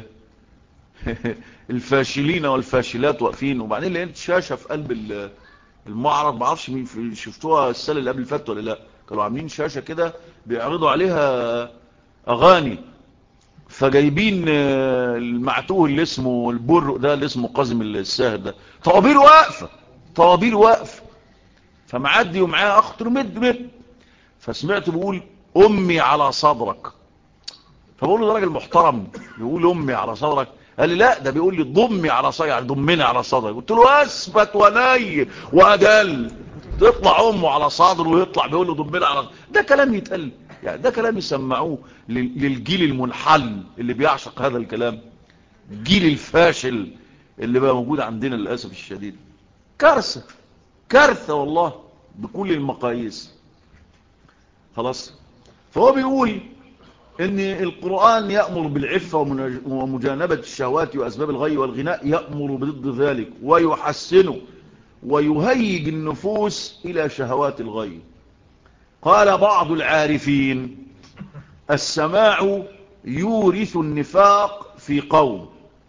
Speaker 1: الفاشلين والفاشلات واقفين، وبعدين لقيت شاشة في قلب المعرض، ما اعرفش مين شفتوها السنة اللي قبل اللي فاتت ولا لا، كانوا عاملين شاشة كده بيعرضوا عليها اغاني، فجايبين المعتوه اللي اسمه البر ده اللي اسمه قاسم الساهر ده، طوابير واقفة طوابير واقفة، فمعدي ومعاه اخ مد فسمعت بيقول امي على صدرك، فبقول له ده راجل محترم بيقول امي على صدرك، قال لي لا ده بيقول لي ضمي على صدرك، يعني ضمني على صدرك. قلت له اثبت وني واجل، تطلع امه على صدره ويطلع بيقول له ضمني على صدرك؟ ده كلام يتقال يعني؟ ده كلام يسمعوه للجيل المنحل اللي بيعشق هذا الكلام، الجيل الفاشل اللي بقى موجود عندنا للاسف الشديد. كارثه كارثه والله بكل المقاييس. خلاص، فهو بيقول ان القرآن يأمر بالعفة ومجانبة الشهوات واسباب الغي والغناء، يأمر بضد ذلك ويحسنه ويهيج النفوس الى شهوات الغي. قال بعض العارفين السماع يورث النفاق في قوم،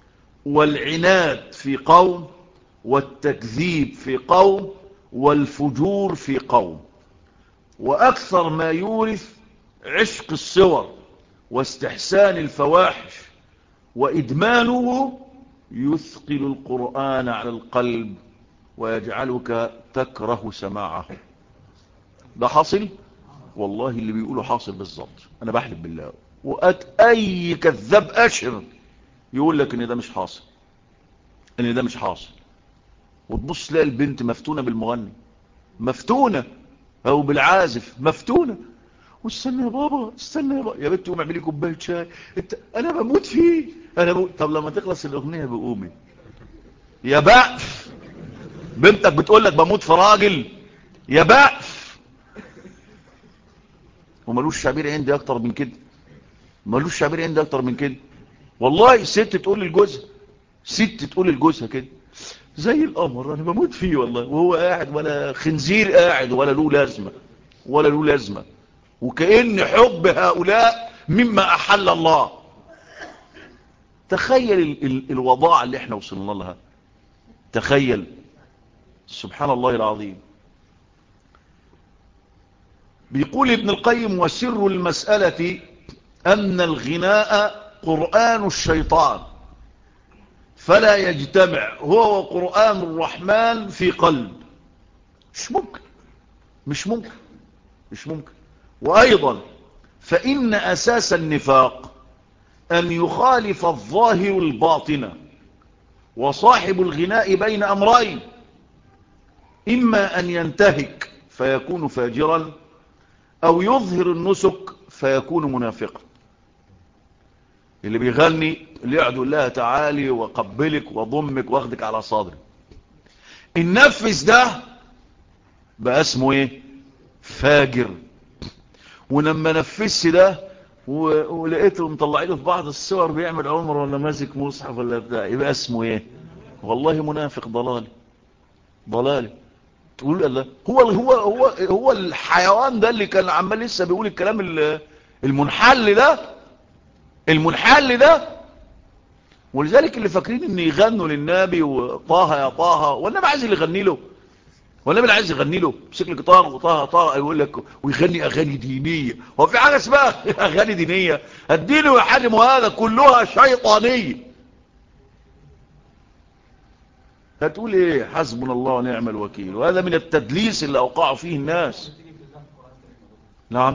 Speaker 1: والعناد في قوم، والتكذيب في قوم، والفجور في قوم، واكثر ما يورث عشق الصور واستحسان الفواحش، وإدمانه يثقل القرآن على القلب ويجعلك تكره سماعه. ده حاصل والله، اللي بيقوله حاصل بالظبط، أنا بحلف بالله. أي كذاب أشر يقول لك إن ده مش حاصل، إن ده مش حاصل. وتبص تلاقي البنت مفتونة بالمغني، مفتونة، أو بالعازف مفتونة، واستنى يا بابا استنى يا بابا، يا بنتي قومي اعملي كوبايه شاي، انا بموت فيه انا بموت. طب لما تخلص الاغنيه بقومي يا بقف، بنتك بتقول لك بموت في راجل يا بقف. ومالوش تعبير عندي اكتر من كده، مالوش تعبير عندي اكتر من كده والله. ست تقول لجوزها، ست تقول لجوزها كده زي القمر انا بموت فيه والله، وهو قاعد ولا خنزير قاعد ولا له لازمه ولا له لازمه، وكأن حب هؤلاء مما أحل الله. تخيل الوضاعة اللي احنا وصلنا لها، تخيل، سبحان الله العظيم. بيقول ابن القيم وسر المسألة أن الغناء قرآن الشيطان، فلا يجتمع هو وقرآن الرحمن في قلب، مش ممكن مش ممكن مش ممكن. وأيضا فإن أساس النفاق أن يخالف الظاهر الباطن، وصاحب الغناء بين أمرين، إما أن ينتهك فيكون فاجرا، أو يظهر النسك فيكون منافقا. اللي بيغني اللي يقعد يقول لها تعالي وقبلك وضمك واخدك على صدري، النفس ده بقى اسمه ايه؟ فاجر. ولما نفس ده ولقيته مطلعينه في بعض الصور بيعمل عمر ولا ماسك مصحف ولا بتاع، يبقى اسمه ايه؟ والله منافق ضلالي ضلالي. تقول الله، هو الحيوان ده اللي كان عمال لسه بيقول الكلام المنحل ده، المنحل ده. ولذلك اللي فاكرين ان يغنوا للنبي وطه يا طه، والنبي عايز اللي يغني له، والنبي عايز يغني له بشكل طه وطه طه، يقول لك ويغني اغاني دينيه. هو في حاجه اسمها اغاني دينيه؟ الدين ويحرم هذا كلها شيطانيه. هتقول ايه؟ حسبنا الله ونعم الوكيل. وهذا من التدليس اللي اوقعوا فيه الناس. نعم.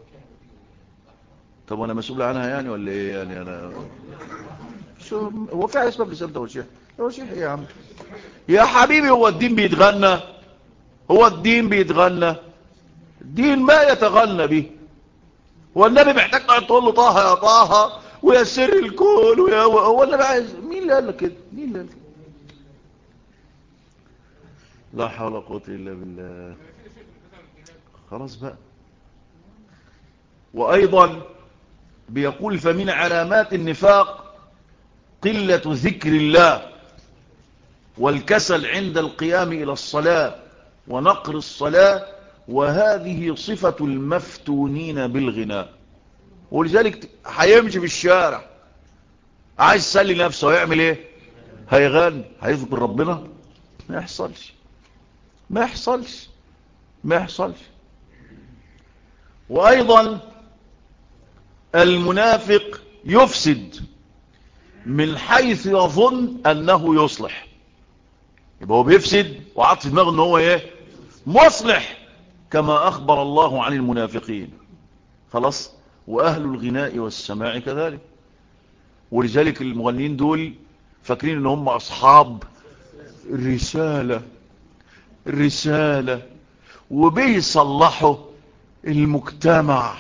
Speaker 1: طب وانا مسؤول عنها يعني ولا ايه يعني؟ انا شو هو في اسباب لسان توشيح؟ توشيح ايه يا عم يا حبيبي؟ هو الدين بيتغنى؟ هو الدين بيتغنى؟ الدين ما يتغنى به. هو النبي محتاج تقول له طه يا طه ويا سر الكون ويا هو النبي عايز؟ مين اللي قال لك كده؟ مين اللي قال كده؟ لا حول ولا قوه الا بالله. خلاص بقى. وايضا بيقول فمن علامات النفاق قلة ذكر الله، والكسل عند القيام إلى الصلاة، ونقر الصلاة، وهذه صفة المفتونين بالغناء. ولذلك هيمشي في الشارع عايز يسلي نفسه، هيعمل ايه؟ هيغني، هيذكر ربنا؟ ما يحصلش، ما يحصلش، ما يحصلش. وأيضا المنافق يفسد من حيث يظن أنه يصلح. يبقى هو بيفسد وعط في دماغه أنه هو ايه؟ مصلح، كما أخبر الله عن المنافقين. خلاص. وأهل الغناء والسماع كذلك. ولذلك المغنين دول فاكرين ان هم أصحاب الرسالة، الرسالة، وبيصلحوا المجتمع،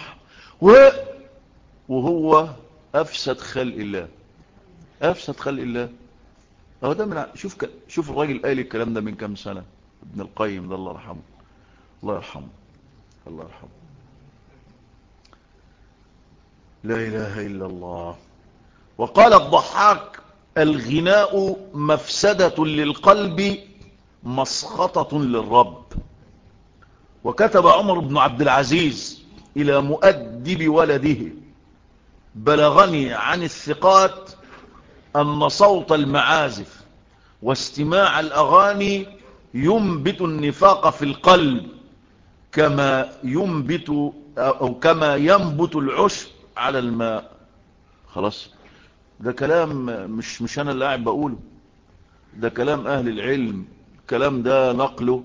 Speaker 1: وهو أفسد خلق الله، أفسد خلق الله. هو ده من شوف الراجل قال الكلام ده من كام سنة، ابن القيم ده الله يرحمه، الله يرحمه، الله يرحمه. لا إله إلا الله. وقال الضحاك: الغناء مفسدة للقلب مسخطة للرب. وكتب عمر بن عبد العزيز إلى مؤدب ولده: بلغني عن الثقات أن صوت المعازف واستماع الأغاني ينبت النفاق في القلب كما ينبت أو كما ينبت العشب على الماء. خلاص. ده كلام مش أنا اللي قاعد بقوله، ده كلام أهل العلم. الكلام ده نقله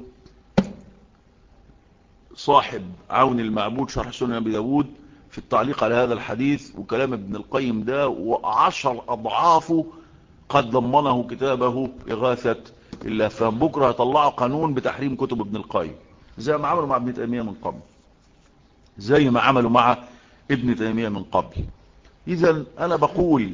Speaker 1: صاحب عون المعبود شرح سنن أبي داود في التعليق على هذا الحديث، وكلام ابن القيم ده و10 أضعافه قد ضمنه كتابه إغاثة اللهفان. بكرة هيطلعوا قانون بتحريم كتب ابن القيم زي ما عملوا مع ابن تيمية من قبل، زي ما عملوا مع ابن تيمية من قبل. إذن أنا بقول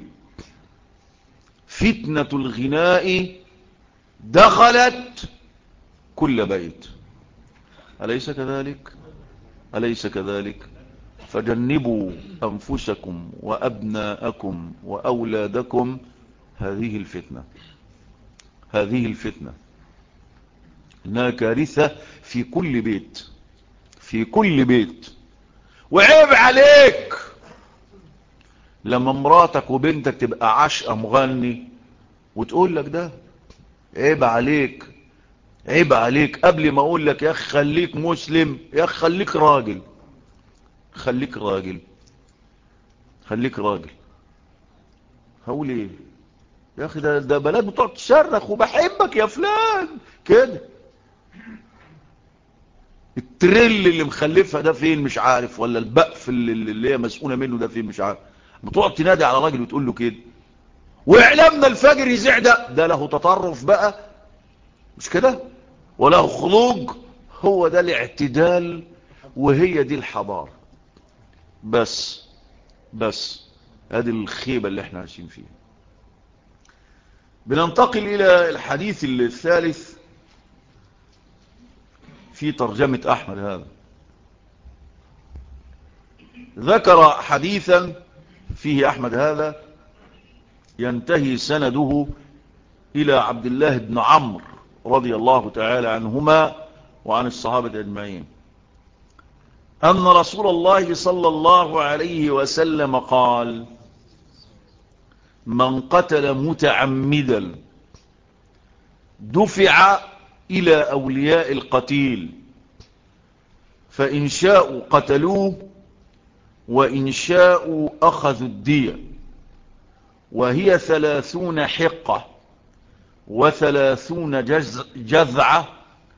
Speaker 1: فتنة الغناء دخلت كل بيت، أليس كذلك؟ أليس كذلك؟ فجنبوا أنفسكم وأبناءكم وأولادكم هذه الفتنة، هذه الفتنة إنها كارثة في كل بيت، في كل بيت. وعيب عليك لما مراتك وبنتك تبقى عاشقة مغني وتقول لك ده، عيب عليك، عيب عليك. قبل ما اقول لك يا اخي خليك مسلم، يا اخي خليك راجل، خليك راجل، خليك راجل. هقول ايه يا اخي؟ ده بلد بتقعد تصرخ وبحبك يا فلان كده. التريل اللي مخلفها ده فين مش عارف، ولا البقف اللي هي مسؤولة منه ده فين مش عارف، بتقعد تنادي على راجل وتقول له كده. واعلامنا الفجر يزيع ده له تطرف بقى، مش كده؟ وله خروج. هو ده الاعتدال وهي دي الحضارة. بس هذه الخيبة اللي احنا عايشين فيها. بننتقل الى الحديث الثالث في ترجمة احمد. هذا ذكر حديثا فيه احمد هذا ينتهي سنده الى عبد الله بن عمرو رضي الله تعالى عنهما وعن الصحابة اجمعين ان رسول الله صلى الله عليه وسلم قال: من قتل متعمدا دفع إلى أولياء القتيل، فإن شاءوا قتلوه وإن شاءوا أخذوا الدية، وهي 30 حقة 30 جذعة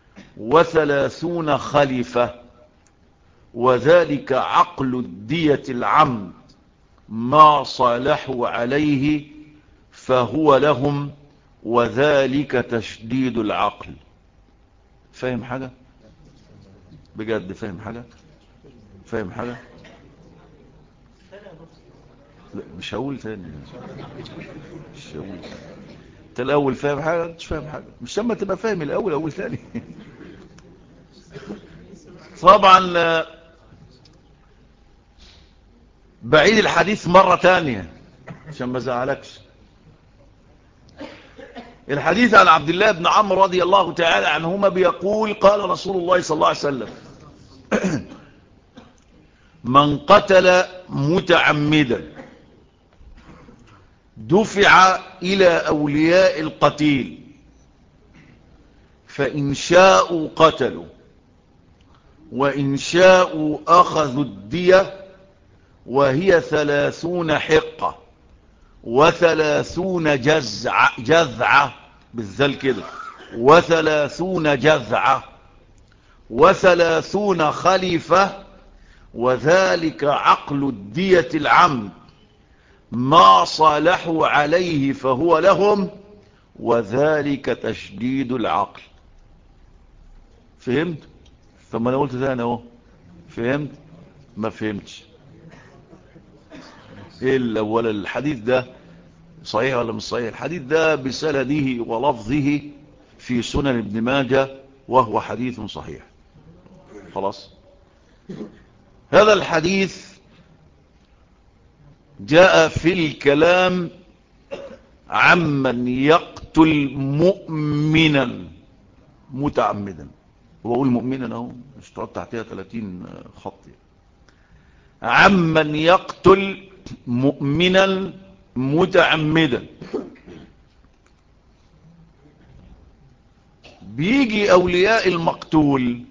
Speaker 1: 30 خلفة، وذلك عقل الدية العمد ما صالحوا عليه فهو لهم، وذلك تشديد العقل. فاهم حاجة؟ بجد فاهم حاجة؟ فاهم حاجة؟ لا مش هقول تاني، مش هقول تاني. انت الاول فاهم حاجة؟ مش فاهم حاجة. مش لما تبقى فاهم الاول اقول تاني. طبعا بعيد الحديث مرة تانية عشان ما زعلكش. الحديث عن عبد الله بن عمرو رضي الله تعالى عنهما بيقول قال رسول الله صلى الله عليه وسلم من قتل متعمدا دفع إلى أولياء القتيل فإن شاءوا قتلوا وإن شاءوا أخذوا الدية وهي 30 حقة و30 جذعة بالذل كده و30 جذعة و30 خليفة وذلك عقل الدية العمد ما صالحوا عليه فهو لهم وذلك تشديد العقل. فهمت؟ فما انا قلت ده انا اهو فهمت ما فهمتش. ايه الاول الحديث ده صحيح ولا مش صحيح؟ الحديث ده بسنده ولفظه في سنن ابن ماجه وهو حديث صحيح. خلاص. هذا الحديث جاء في الكلام عمن يقتل مؤمنا متعمدا. وأقول مؤمنا اهو مش تقعد تحتها 30 خط. عمن يقتل مؤمنا متعمدا. بيجي أولياء المقتول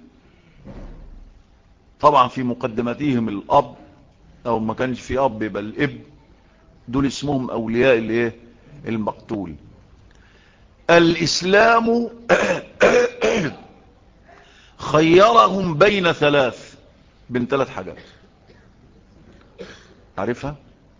Speaker 1: طبعا في مقدمتهم الأب أو ما كانش في أب يبقى الابن. دول اسمهم أولياء الايه المقتول. الإسلام خيرهم بين ثلاث حاجات. عارفها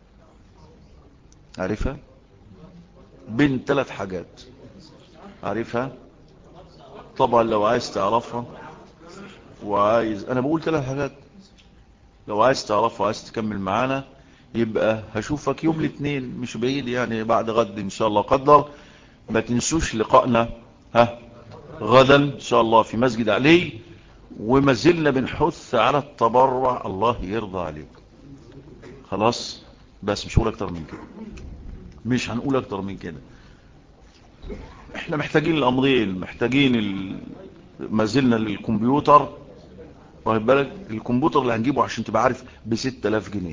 Speaker 1: بين 3 حاجات. عارفها طبعا لو عايز تعرفها انا بقول 3 حاجات. لو عايز تعرفها وعايز تكمل معانا يبقى هشوفك يوم الاثنين مش بعيد يعني بعد غد ان شاء الله قدر. ما تنسوش لقائنا غدا ان شاء الله في مسجد علي. وما زلنا بنحث على التبرع. الله يرضى عليك. خلاص بس مش هقول اكتر من كده. مش هنقول اكتر من كده. احنا محتاجين الامرين. محتاجين ما زلنا للكمبيوتر. واخد بالك الكمبيوتر اللي هنجيبه عشان تبقى عارف ب 6000 جنيه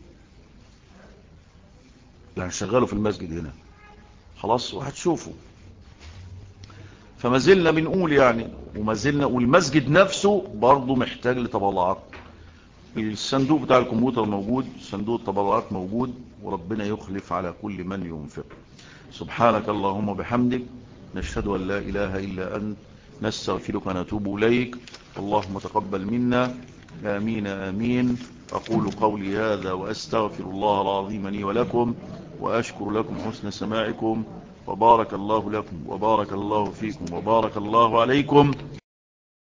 Speaker 1: اللي هنشغله في المسجد هنا. خلاص وهتشوفه. فما زلنا بنقول يعني وما زلنا والمسجد نفسه برضه محتاج لتبرعات. الصندوق بتاع الكمبيوتر موجود. صندوق التبرعات موجود. وربنا يخلف على كل من ينفق. سبحانك اللهم وبحمدك نشهد أن لا إله إلا أنت نستغفرك ونتوب إليك. اللهم تقبل منا. آمين آمين. أقول قولي هذا وأستغفر الله العظيم لي ولكم وأشكر لكم حسن سماعكم وبارك الله لكم وبارك الله فيكم وبارك الله عليكم.